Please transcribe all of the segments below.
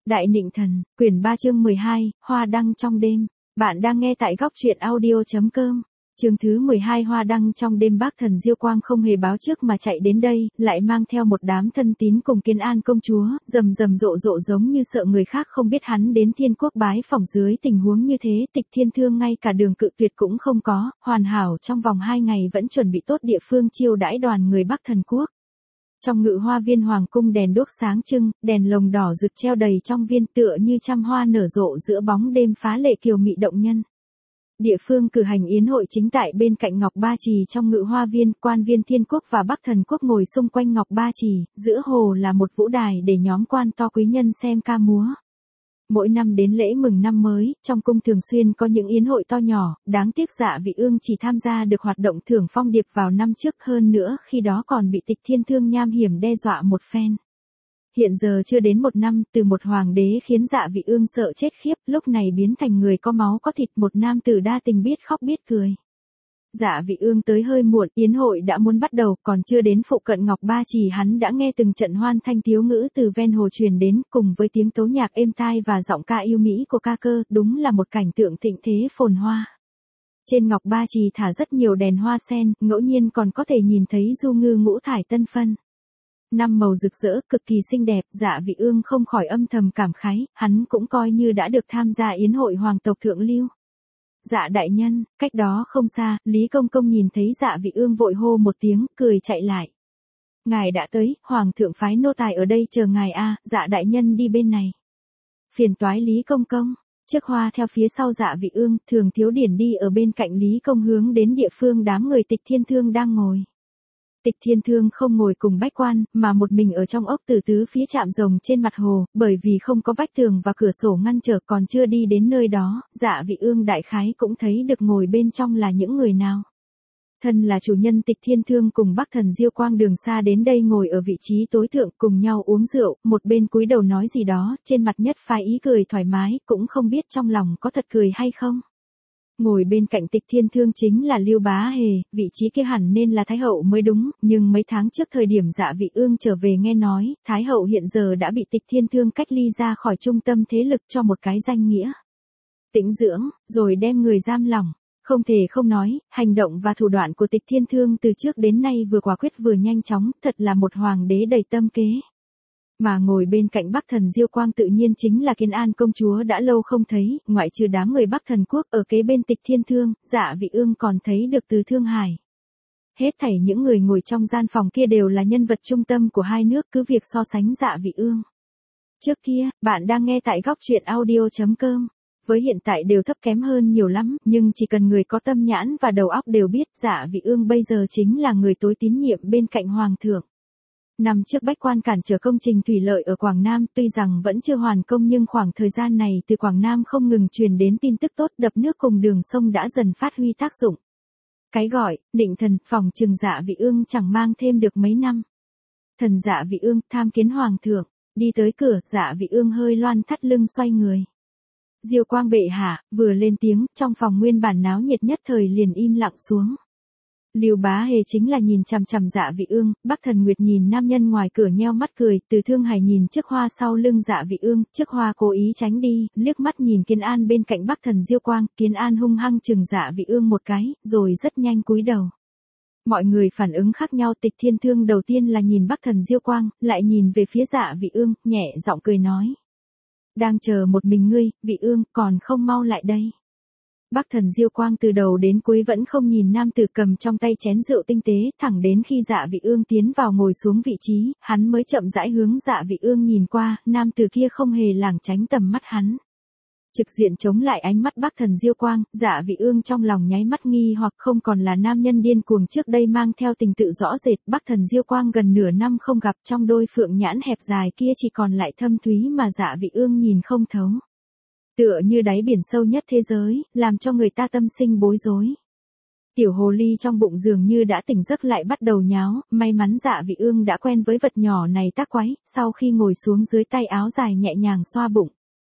Đại Nịnh Thần, quyển 3 chương 12, Hoa đăng trong đêm. Bạn đang nghe tại góc truyện audio.com. Chương thứ 12 Hoa đăng trong đêm. Bác thần Diêu Quang không hề báo trước mà chạy đến đây, lại mang theo một đám thân tín cùng Kiến An công chúa, rầm rầm rộ rộ giống như sợ người khác không biết hắn đến Thiên Quốc bái phỏng. Dưới tình huống như thế, Tịch Thiên Thương ngay cả đường cự tuyệt cũng không có, hoàn hảo trong vòng 2 ngày vẫn chuẩn bị tốt địa phương chiêu đãi đoàn người Bắc Thần Quốc. Trong Ngự Hoa Viên hoàng cung đèn đuốc sáng trưng, đèn lồng đỏ rực treo đầy trong viên tựa như trăm hoa nở rộ giữa bóng đêm phá lệ kiều mị động nhân. Địa phương cử hành yến hội chính tại bên cạnh Ngọc Ba Trì trong Ngự Hoa Viên, quan viên Thiên Quốc và Bắc Thần Quốc ngồi xung quanh Ngọc Ba Trì, giữa hồ là một vũ đài để nhóm quan to quý nhân xem ca múa. Mỗi năm đến lễ mừng năm mới, trong cung thường xuyên có những yến hội to nhỏ, đáng tiếc Dạ Vị Ương chỉ tham gia được hoạt động thưởng phong điệp vào năm trước, hơn nữa khi đó còn bị Tịch Thiên Thương nham hiểm đe dọa một phen. Hiện giờ chưa đến 1 năm, từ một hoàng đế khiến Dạ Vị Ương sợ chết khiếp, lúc này biến thành người có máu có thịt, một nam tử đa tình biết khóc biết cười. Dạ Vị Ương tới hơi muộn, yến hội đã muốn bắt đầu, còn chưa đến phụ cận Ngọc Ba Trì hắn đã nghe từng trận hoan thanh thiếu ngữ từ ven hồ truyền đến, cùng với tiếng tấu nhạc êm tai và giọng ca yêu mỹ của ca cơ, đúng là một cảnh tượng thịnh thế phồn hoa. Trên Ngọc Ba Trì thả rất nhiều đèn hoa sen, ngẫu nhiên còn có thể nhìn thấy du ngư ngũ thải tân phân. Năm màu rực rỡ, cực kỳ xinh đẹp, Dạ Vị Ương không khỏi âm thầm cảm khái, hắn cũng coi như đã được tham gia yến hội hoàng tộc thượng lưu. Dạ đại nhân, cách đó không xa, Lý Công Công nhìn thấy Dạ Vị Ương vội hô một tiếng, cười chạy lại. Ngài đã tới, hoàng thượng phái nô tài ở đây chờ ngài a, Dạ đại nhân đi bên này. Phiền toái Lý Công Công. Chiếc hoa theo phía sau Dạ Vị Ương, Thường Thiếu Điển đi ở bên cạnh Lý Công hướng đến địa phương đám người Tịch Thiên Thương đang ngồi. Tịch Thiên Thương không ngồi cùng bách quan, mà một mình ở trong ốc từ tứ phía chạm rồng trên mặt hồ, bởi vì không có vách tường và cửa sổ ngăn trở, còn chưa đi đến nơi đó, Dạ Vị Ương đại khái cũng thấy được ngồi bên trong là những người nào. Thân là chủ nhân Tịch Thiên Thương cùng Bắc thần Diêu Quang đường xa đến đây ngồi ở vị trí tối thượng cùng nhau uống rượu, một bên cúi đầu nói gì đó, trên mặt nhất phái ý cười thoải mái, cũng không biết trong lòng có thật cười hay không. Ngồi bên cạnh Tịch Thiên Thương chính là Lưu Bá Hề, vị trí kia hẳn nên là Thái Hậu mới đúng, nhưng mấy tháng trước thời điểm Dạ Vị Ương trở về nghe nói, Thái Hậu hiện giờ đã bị Tịch Thiên Thương cách ly ra khỏi trung tâm thế lực cho một cái danh nghĩa. Tĩnh dưỡng, rồi đem người giam lỏng. Không thể không nói, hành động và thủ đoạn của Tịch Thiên Thương từ trước đến nay vừa quả quyết vừa nhanh chóng, thật là một hoàng đế đầy tâm kế. Mà ngồi bên cạnh Bắc thần Diêu Quang tự nhiên chính là Kiến An công chúa đã lâu không thấy, ngoại trừ đám người Bắc Thần Quốc ở kế bên Tịch Thiên Thương, Dạ Vị Ương còn thấy được Từ Thương Hải. Hết thảy những người ngồi trong gian phòng kia đều là nhân vật trung tâm của hai nước, cứ việc so sánh Dạ Vị Ương. Trước kia, bạn đang nghe tại góc truyện audio.com. Với hiện tại đều thấp kém hơn nhiều lắm, nhưng chỉ cần người có tâm nhãn và đầu óc đều biết Dạ Vị Ương bây giờ chính là người tối tín nhiệm bên cạnh hoàng thượng. Năm trước bách quan cản trở công trình thủy lợi ở Quảng Nam, tuy rằng vẫn chưa hoàn công nhưng khoảng thời gian này từ Quảng Nam không ngừng truyền đến tin tức tốt, đập nước cùng đường sông đã dần phát huy tác dụng. Cái gọi, Định Thần, phòng trừng Dạ Vị Ương chẳng mang thêm được mấy năm. Thần Dạ Vị Ương, tham kiến hoàng thượng, đi tới cửa, Dạ Vị Ương hơi loan thắt lưng xoay người. Diêu Quang bệ hạ, vừa lên tiếng, trong phòng nguyên bản náo nhiệt nhất thời liền im lặng xuống. Lưu Bá Hề chính là nhìn chằm chằm Dạ Vị Ương, Bắc Thần Nguyệt nhìn nam nhân ngoài cửa nheo mắt cười, Từ Thương Hải nhìn chiếc hoa sau lưng Dạ Vị Ương, chiếc hoa cố ý tránh đi, liếc mắt nhìn Kiến An bên cạnh Bắc thần Diêu Quang, Kiến An hung hăng chừng Dạ Vị Ương một cái, rồi rất nhanh cúi đầu. Mọi người phản ứng khác nhau, Tịch Thiên Thương đầu tiên là nhìn Bắc thần Diêu Quang, lại nhìn về phía Dạ Vị Ương, nhẹ giọng cười nói. Đang chờ một mình ngươi, Vị Ương, còn không mau lại đây. Bắc thần Diêu Quang từ đầu đến cuối vẫn không nhìn nam tử cầm trong tay chén rượu tinh tế, thẳng đến khi Dạ Vị Ương tiến vào ngồi xuống vị trí, hắn mới chậm rãi hướng Dạ Vị Ương nhìn qua, nam tử kia không hề lảng tránh tầm mắt hắn. Trực diện chống lại ánh mắt Bắc thần Diêu Quang, Dạ Vị Ương trong lòng nháy mắt nghi hoặc không còn là nam nhân điên cuồng trước đây mang theo tình tự rõ rệt, Bắc thần Diêu Quang gần nửa năm không gặp, trong đôi phượng nhãn hẹp dài kia chỉ còn lại thâm thúy mà Dạ Vị Ương nhìn không thấu. Tựa như đáy biển sâu nhất thế giới, làm cho người ta tâm sinh bối rối. Tiểu hồ ly trong bụng dường như đã tỉnh giấc lại bắt đầu nháo, may mắn Dạ Vị Ương đã quen với vật nhỏ này tác quái, sau khi ngồi xuống dưới tay áo dài nhẹ nhàng xoa bụng.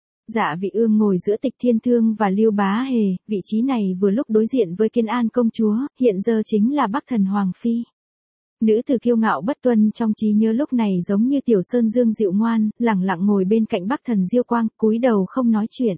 Dạ Vị Ương ngồi giữa Tịch Thiên Thương và Lưu Bá Hề, vị trí này vừa lúc đối diện với Kiến An công chúa, hiện giờ chính là Bắc thần Hoàng Phi. Nữ tử kiêu ngạo bất tuân trong trí nhớ lúc này giống như tiểu sơn dương dịu ngoan, lẳng lặng ngồi bên cạnh Bắc Thần Diêu Quang, cúi đầu không nói chuyện.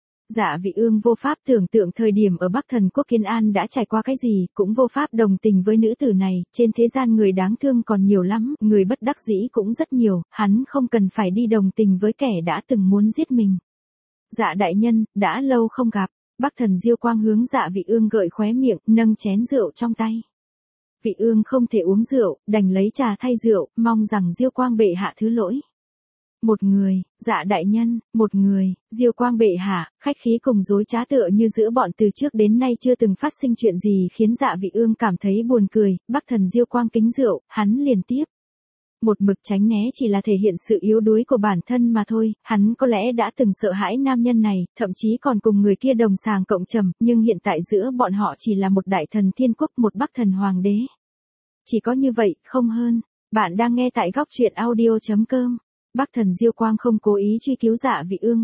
Dạ Vị Ương vô pháp tưởng tượng thời điểm ở Bắc Thần quốc Kiến An đã trải qua cái gì, cũng vô pháp đồng tình với nữ tử này, trên thế gian người đáng thương còn nhiều lắm, người bất đắc dĩ cũng rất nhiều, hắn không cần phải đi đồng tình với kẻ đã từng muốn giết mình. Dạ đại nhân, đã lâu không gặp. Bắc Thần Diêu Quang hướng Dạ Vị Ương gợi khóe miệng, nâng chén rượu trong tay. Vị Ương không thể uống rượu, đành lấy trà thay rượu, mong rằng Diêu Quang bệ hạ thứ lỗi. Một người, Dạ đại nhân, một người, Diêu Quang bệ hạ, khách khí cùng dối trá tựa như giữa bọn từ trước đến nay chưa từng phát sinh chuyện gì khiến Dạ Vị Ương cảm thấy buồn cười. Bắc Thần Diêu Quang kính rượu, hắn liền tiếp. Một mực tránh né chỉ là thể hiện sự yếu đuối của bản thân mà thôi, hắn có lẽ đã từng sợ hãi nam nhân này, thậm chí còn cùng người kia đồng sàng cộng trầm, nhưng hiện tại giữa bọn họ chỉ là một đại thần thiên quốc, một Bắc Thần hoàng đế. Chỉ có như vậy, không hơn. Bạn đang nghe tại góc truyện audio.com. Bắc Thần Diêu Quang không cố ý truy cứu Dạ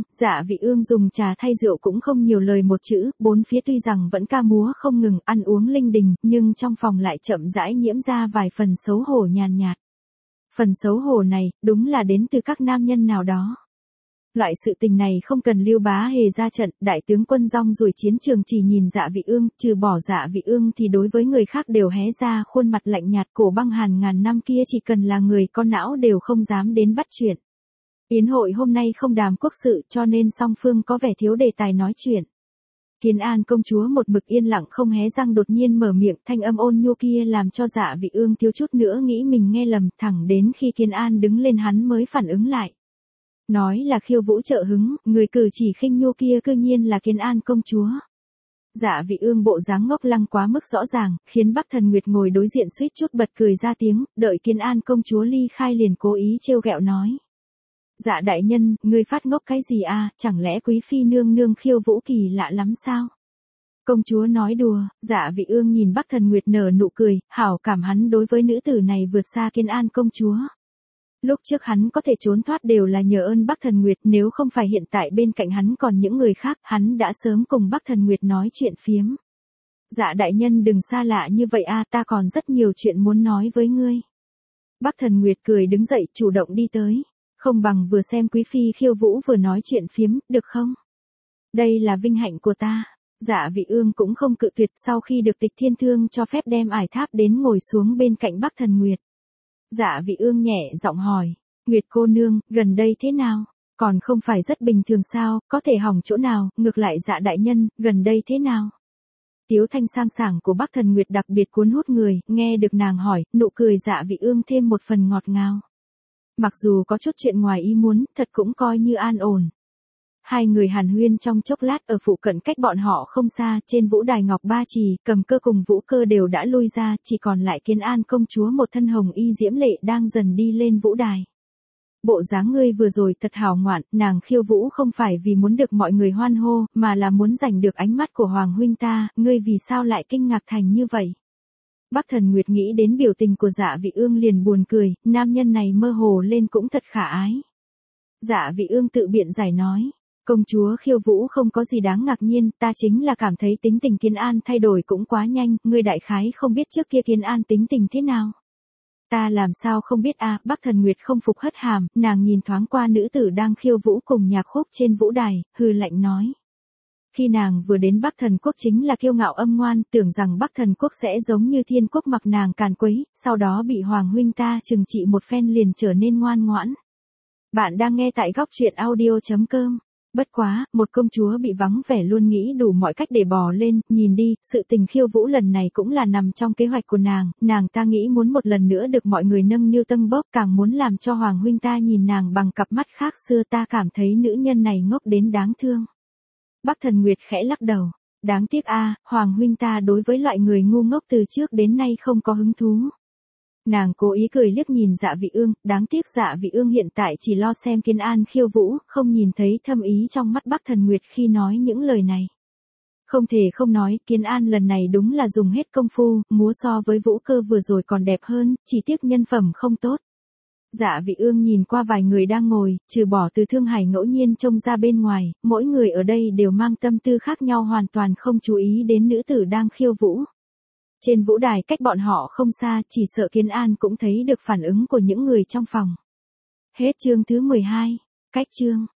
Vị Ương dùng trà thay rượu cũng không nhiều lời một chữ, bốn phía tuy rằng vẫn ca múa không ngừng, ăn uống linh đình, nhưng trong phòng lại chậm rãi nhiễm ra vài phần xấu hổ nhàn nhạt. Phần xấu hổ này, đúng là đến từ các nam nhân nào đó. Loại sự tình này không cần Lưu Bá Hề ra trận, đại tướng quân rong ruổi chiến trường chỉ nhìn Dạ Vị Ương, trừ bỏ Dạ Vị Ương thì đối với người khác đều hé ra khuôn mặt lạnh nhạt, cổ băng hàn ngàn năm kia chỉ cần là người có não đều không dám đến bắt chuyện. Yến hội hôm nay không đàm quốc sự cho nên song phương có vẻ thiếu đề tài nói chuyện. Kiến An công chúa một mực yên lặng không hé răng đột nhiên mở miệng, thanh âm ôn nhu kia làm cho Dạ Vị Ương thiếu chút nữa nghĩ mình nghe lầm, thẳng đến khi Kiến An đứng lên hắn mới phản ứng lại. Nói là khiêu vũ trợ hứng, người cử chỉ khinh nhu kia cư nhiên là Kiến An công chúa. Dạ Vị Ương bộ dáng ngốc lăng quá mức rõ ràng, khiến Bắc Thần Nguyệt ngồi đối diện suýt chút bật cười ra tiếng, đợi Kiến An công chúa ly khai liền cố ý trêu ghẹo nói. Dạ đại nhân, ngươi phát ngốc cái gì à, chẳng lẽ quý phi nương nương khiêu vũ kỳ lạ lắm sao? Công chúa nói đùa. Dạ Vị Ương nhìn Bắc Thần Nguyệt nở nụ cười, hảo cảm hắn đối với nữ tử này vượt xa Kiến An công chúa. Lúc trước hắn có thể trốn thoát đều là nhờ ơn Bắc Thần Nguyệt, nếu không phải hiện tại bên cạnh hắn còn những người khác, hắn đã sớm cùng Bắc Thần Nguyệt nói chuyện phiếm. Dạ đại nhân đừng xa lạ như vậy a, ta còn rất nhiều chuyện muốn nói với ngươi. Bắc Thần Nguyệt cười đứng dậy, chủ động đi tới. Không bằng vừa xem quý phi khiêu vũ vừa nói chuyện phiếm, được không? Đây là vinh hạnh của ta. Dạ Vị Ương cũng không cự tuyệt, sau khi được Tịch Thiên Thương cho phép đem ải tháp đến ngồi xuống bên cạnh Bắc Thần Nguyệt. Dạ Vị Ương nhẹ giọng hỏi, Nguyệt cô nương, gần đây thế nào? Còn không phải rất bình thường sao, có thể hỏng chỗ nào, ngược lại Dạ đại nhân, gần đây thế nào? Tiếu thanh sang sảng của Bắc Thần Nguyệt đặc biệt cuốn hút người, nghe được nàng hỏi, nụ cười Dạ Vị Ương thêm một phần ngọt ngào. Mặc dù có chút chuyện ngoài ý muốn, thật cũng coi như an ổn. Hai người hàn huyên trong chốc lát ở phụ cận cách bọn họ không xa, trên vũ đài Ngọc Ba Trì, Cầm Cơ cùng Vũ Cơ đều đã lui ra, chỉ còn lại Kiến An công chúa một thân hồng y diễm lệ đang dần đi lên vũ đài. Bộ dáng ngươi vừa rồi thật hào ngoạn, nàng khiêu vũ không phải vì muốn được mọi người hoan hô, mà là muốn giành được ánh mắt của Hoàng huynh ta, ngươi vì sao lại kinh ngạc thành như vậy? Bắc Thần Nguyệt nghĩ đến biểu tình của Dạ Vị Ương liền buồn cười, nam nhân này mơ hồ lên cũng thật khả ái. Dạ Vị Ương tự biện giải nói, công chúa khiêu vũ không có gì đáng ngạc nhiên, ta chính là cảm thấy tính tình Kiến An thay đổi cũng quá nhanh, ngươi đại khái không biết trước kia Kiến An tính tình thế nào. Ta làm sao không biết a, Bắc Thần Nguyệt không phục hất hàm, nàng nhìn thoáng qua nữ tử đang khiêu vũ cùng nhạc khúc trên vũ đài, hừ lạnh nói. Khi nàng vừa đến Bắc Thần Quốc chính là kiêu ngạo âm ngoan, tưởng rằng Bắc Thần Quốc sẽ giống như Thiên Quốc mặc nàng càn quấy, sau đó bị Hoàng huynh ta trừng trị một phen liền trở nên ngoan ngoãn. Bạn đang nghe tại góc truyện audio.com. Bất quá, một công chúa bị vắng vẻ luôn nghĩ đủ mọi cách để bò lên, nhìn đi, sự tình khiêu vũ lần này cũng là nằm trong kế hoạch của nàng ta nghĩ muốn một lần nữa được mọi người nâng niu tâng bốc, càng muốn làm cho Hoàng huynh ta nhìn nàng bằng cặp mắt khác xưa, ta cảm thấy nữ nhân này ngốc đến đáng thương. Bắc Thần Nguyệt khẽ lắc đầu, đáng tiếc a, Hoàng huynh ta đối với loại người ngu ngốc từ trước đến nay không có hứng thú. Nàng cố ý cười liếc nhìn Dạ Vị Ương, đáng tiếc Dạ Vị Ương hiện tại chỉ lo xem Kiến An khiêu vũ, không nhìn thấy thâm ý trong mắt Bắc Thần Nguyệt khi nói những lời này. Không thể không nói, Kiến An lần này đúng là dùng hết công phu, múa so với Vũ Cơ vừa rồi còn đẹp hơn, chỉ tiếc nhân phẩm không tốt. Dạ Vị Ương nhìn qua vài người đang ngồi, trừ bỏ Từ Thương Hải ngẫu nhiên trông ra bên ngoài, mỗi người ở đây đều mang tâm tư khác nhau hoàn toàn không chú ý đến nữ tử đang khiêu vũ. Trên vũ đài cách bọn họ không xa, chỉ sợ Kiến An cũng thấy được phản ứng của những người trong phòng. Hết chương thứ 12. Cách chương